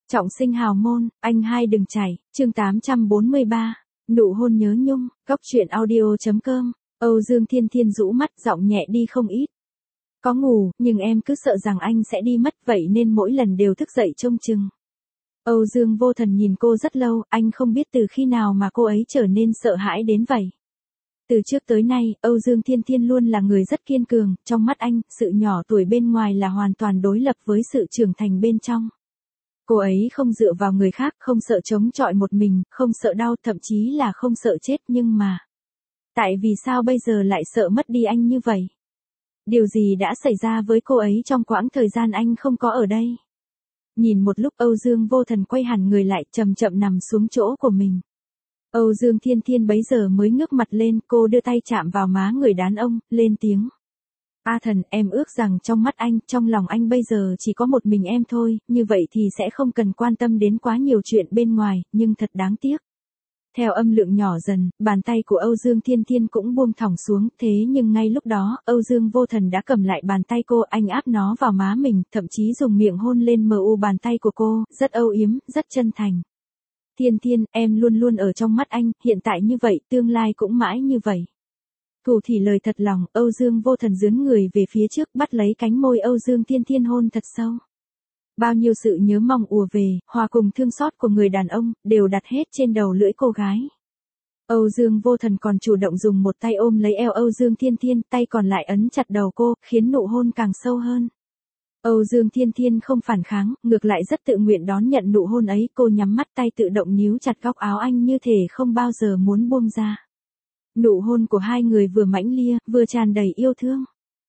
Trọng sinh hào môn, anh hai đừng chảy, chương 843, nụ hôn nhớ nhung, góc truyện audio.com, Âu Dương Thiên Thiên rũ mắt giọng nhẹ đi không ít. Có ngủ, nhưng em cứ sợ rằng anh sẽ đi mất vậy nên mỗi lần đều thức dậy trông chừng. Âu Dương Vô Thần nhìn cô rất lâu, anh không biết từ khi nào mà cô ấy trở nên sợ hãi đến vậy. Từ trước tới nay, Âu Dương Thiên Thiên luôn là người rất kiên cường, trong mắt anh, sự nhỏ tuổi bên ngoài là hoàn toàn đối lập với sự trưởng thành bên trong. Cô ấy không dựa vào người khác, không sợ chống chọi một mình, không sợ đau, thậm chí là không sợ chết nhưng mà... Tại vì sao bây giờ lại sợ mất đi anh như vậy? Điều gì đã xảy ra với cô ấy trong quãng thời gian anh không có ở đây? Nhìn một lúc Âu Dương Vô Thần quay hẳn người lại chậm chậm nằm xuống chỗ của mình. Âu Dương Thiên Thiên bấy giờ mới ngước mặt lên, cô đưa tay chạm vào má người đàn ông, lên tiếng. A Thần, em ước rằng trong mắt anh, trong lòng anh bây giờ chỉ có một mình em thôi, như vậy thì sẽ không cần quan tâm đến quá nhiều chuyện bên ngoài, nhưng thật đáng tiếc. Theo âm lượng nhỏ dần, bàn tay của Âu Dương Thiên Thiên cũng buông thõng xuống, thế nhưng ngay lúc đó, Âu Dương Vô Thần đã cầm lại bàn tay cô, anh áp nó vào má mình, thậm chí dùng miệng hôn lên mu bàn tay của cô, rất âu yếm, rất chân thành. Thiên Thiên, em luôn luôn ở trong mắt anh, hiện tại như vậy, tương lai cũng mãi như vậy. Thủ thỉ lời thật lòng, Âu Dương Vô Thần dướn người về phía trước, bắt lấy cánh môi Âu Dương Thiên Thiên hôn thật sâu. Bao nhiêu sự nhớ mong ùa về, hòa cùng thương xót của người đàn ông, đều đặt hết trên đầu lưỡi cô gái. Âu Dương Vô Thần còn chủ động dùng một tay ôm lấy eo Âu Dương Thiên Thiên, tay còn lại ấn chặt đầu cô, khiến nụ hôn càng sâu hơn. Âu Dương Thiên Thiên không phản kháng, ngược lại rất tự nguyện đón nhận nụ hôn ấy, cô nhắm mắt tay tự động níu chặt góc áo anh như thể không bao giờ muốn buông ra. Nụ hôn của hai người vừa mãnh lia, vừa tràn đầy yêu thương.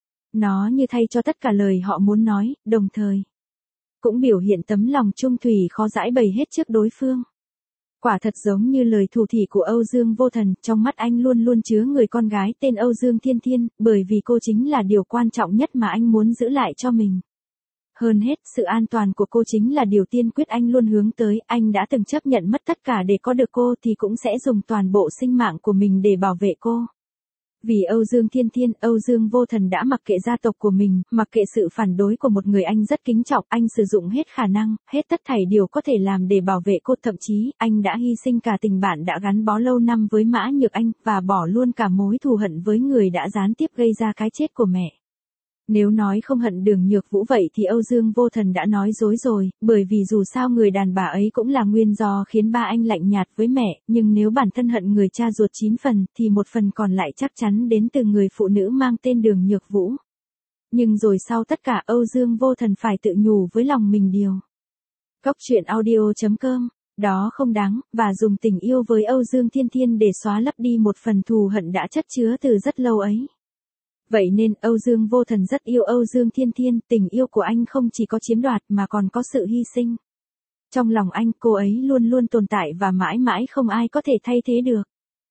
Nó như thay cho tất cả lời họ muốn nói, đồng thời cũng biểu hiện tấm lòng trung thủy khó giãi bày hết trước đối phương. Quả thật giống như lời thủ thỉ của Âu Dương Vô Thần, trong mắt anh luôn luôn chứa người con gái tên Âu Dương Thiên Thiên, bởi vì cô chính là điều quan trọng nhất mà anh muốn giữ lại cho mình. Hơn hết, sự an toàn của cô chính là điều tiên quyết anh luôn hướng tới, anh đã từng chấp nhận mất tất cả để có được cô thì cũng sẽ dùng toàn bộ sinh mạng của mình để bảo vệ cô. Vì Âu Dương Thiên Thiên, Âu Dương Vô Thần đã mặc kệ gia tộc của mình, mặc kệ sự phản đối của một người anh rất kính trọng, anh sử dụng hết khả năng, hết tất thảy điều có thể làm để bảo vệ cô, thậm chí, anh đã hy sinh cả tình bạn đã gắn bó lâu năm với Mã Nhược Anh, và bỏ luôn cả mối thù hận với người đã gián tiếp gây ra cái chết của mẹ. Nếu nói không hận Đường Nhược Vũ vậy thì Âu Dương Vô Thần đã nói dối rồi, bởi vì dù sao người đàn bà ấy cũng là nguyên do khiến ba anh lạnh nhạt với mẹ, nhưng nếu bản thân hận người cha ruột 9 phần, thì một phần còn lại chắc chắn đến từ người phụ nữ mang tên Đường Nhược Vũ. Nhưng rồi sau tất cả Âu Dương Vô Thần phải tự nhủ với lòng mình điều. Góc truyện audio.com, đó không đáng, và dùng tình yêu với Âu Dương Thiên Thiên để xóa lấp đi một phần thù hận đã chất chứa từ rất lâu ấy. Vậy nên Âu Dương Vô Thần rất yêu Âu Dương Thiên Thiên, tình yêu của anh không chỉ có chiếm đoạt mà còn có sự hy sinh. Trong lòng anh, cô ấy luôn luôn tồn tại và mãi mãi không ai có thể thay thế được.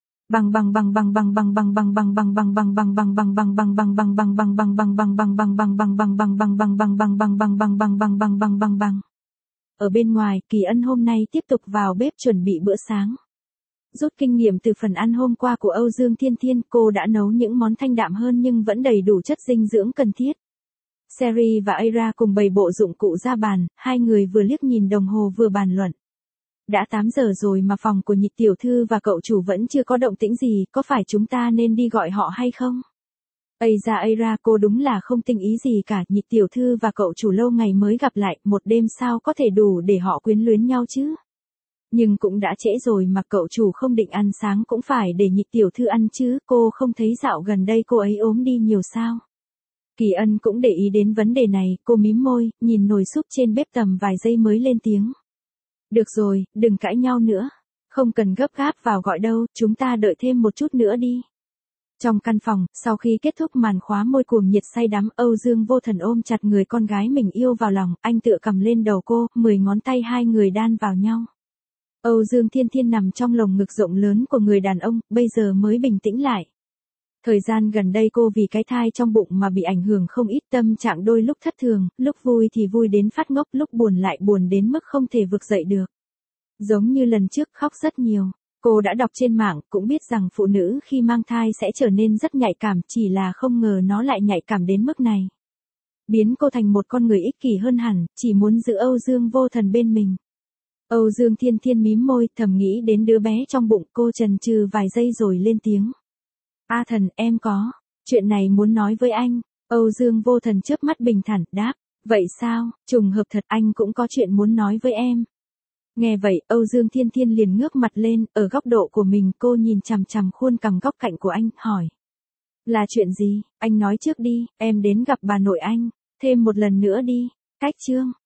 Ở bên ngoài, Kỳ Ân hôm nay tiếp tục vào bếp chuẩn bị bữa sáng. Rút kinh nghiệm từ phần ăn hôm qua của Âu Dương Thiên Thiên, cô đã nấu những món thanh đạm hơn nhưng vẫn đầy đủ chất dinh dưỡng cần thiết. Seri và Aira cùng bày bộ dụng cụ ra bàn, hai người vừa liếc nhìn đồng hồ vừa bàn luận. Đã 8 giờ rồi mà phòng của Nhị tiểu thư và cậu chủ vẫn chưa có động tĩnh gì, có phải chúng ta nên đi gọi họ hay không? Aira, cô đúng là không tinh ý gì cả, Nhị tiểu thư và cậu chủ lâu ngày mới gặp lại, một đêm sao có thể đủ để họ quyến luyến nhau chứ? Nhưng cũng đã trễ rồi mà cậu chủ không định ăn sáng cũng phải để Nhị tiểu thư ăn chứ, cô không thấy dạo gần đây cô ấy ốm đi nhiều sao? Kỳ Ân cũng để ý đến vấn đề này, cô mím môi, nhìn nồi súp trên bếp tầm vài giây mới lên tiếng. Được rồi, đừng cãi nhau nữa. Không cần gấp gáp vào gọi đâu, chúng ta đợi thêm một chút nữa đi. Trong căn phòng, sau khi kết thúc màn khóa môi cuồng nhiệt say đắm, Âu Dương Vô Thần ôm chặt người con gái mình yêu vào lòng, anh tựa cầm lên đầu cô, 10 ngón tay hai người đan vào nhau. Âu Dương Thiên Thiên nằm trong lồng ngực rộng lớn của người đàn ông, bây giờ mới bình tĩnh lại. Thời gian gần đây cô vì cái thai trong bụng mà bị ảnh hưởng không ít, tâm trạng đôi lúc thất thường, lúc vui thì vui đến phát ngốc, lúc buồn lại buồn đến mức không thể vực dậy được. Giống như lần trước khóc rất nhiều. Cô đã đọc trên mạng, cũng biết rằng phụ nữ khi mang thai sẽ trở nên rất nhạy cảm, chỉ là không ngờ nó lại nhạy cảm đến mức này. Biến cô thành một con người ích kỷ hơn hẳn, chỉ muốn giữ Âu Dương Vô Thần bên mình. Âu Dương Thiên Thiên mím môi, thầm nghĩ đến đứa bé trong bụng, cô chần chừ vài giây rồi lên tiếng. A Thần, em có chuyện này muốn nói với anh. Âu Dương Vô Thần chớp mắt bình thản, đáp. Vậy sao, trùng hợp thật, anh cũng có chuyện muốn nói với em. Nghe vậy, Âu Dương Thiên Thiên liền ngước mặt lên, ở góc độ của mình cô nhìn chằm chằm khuôn cằm góc cạnh của anh, hỏi. Là chuyện gì, anh nói trước đi, em đến gặp bà nội anh, thêm một lần nữa đi. Cách chương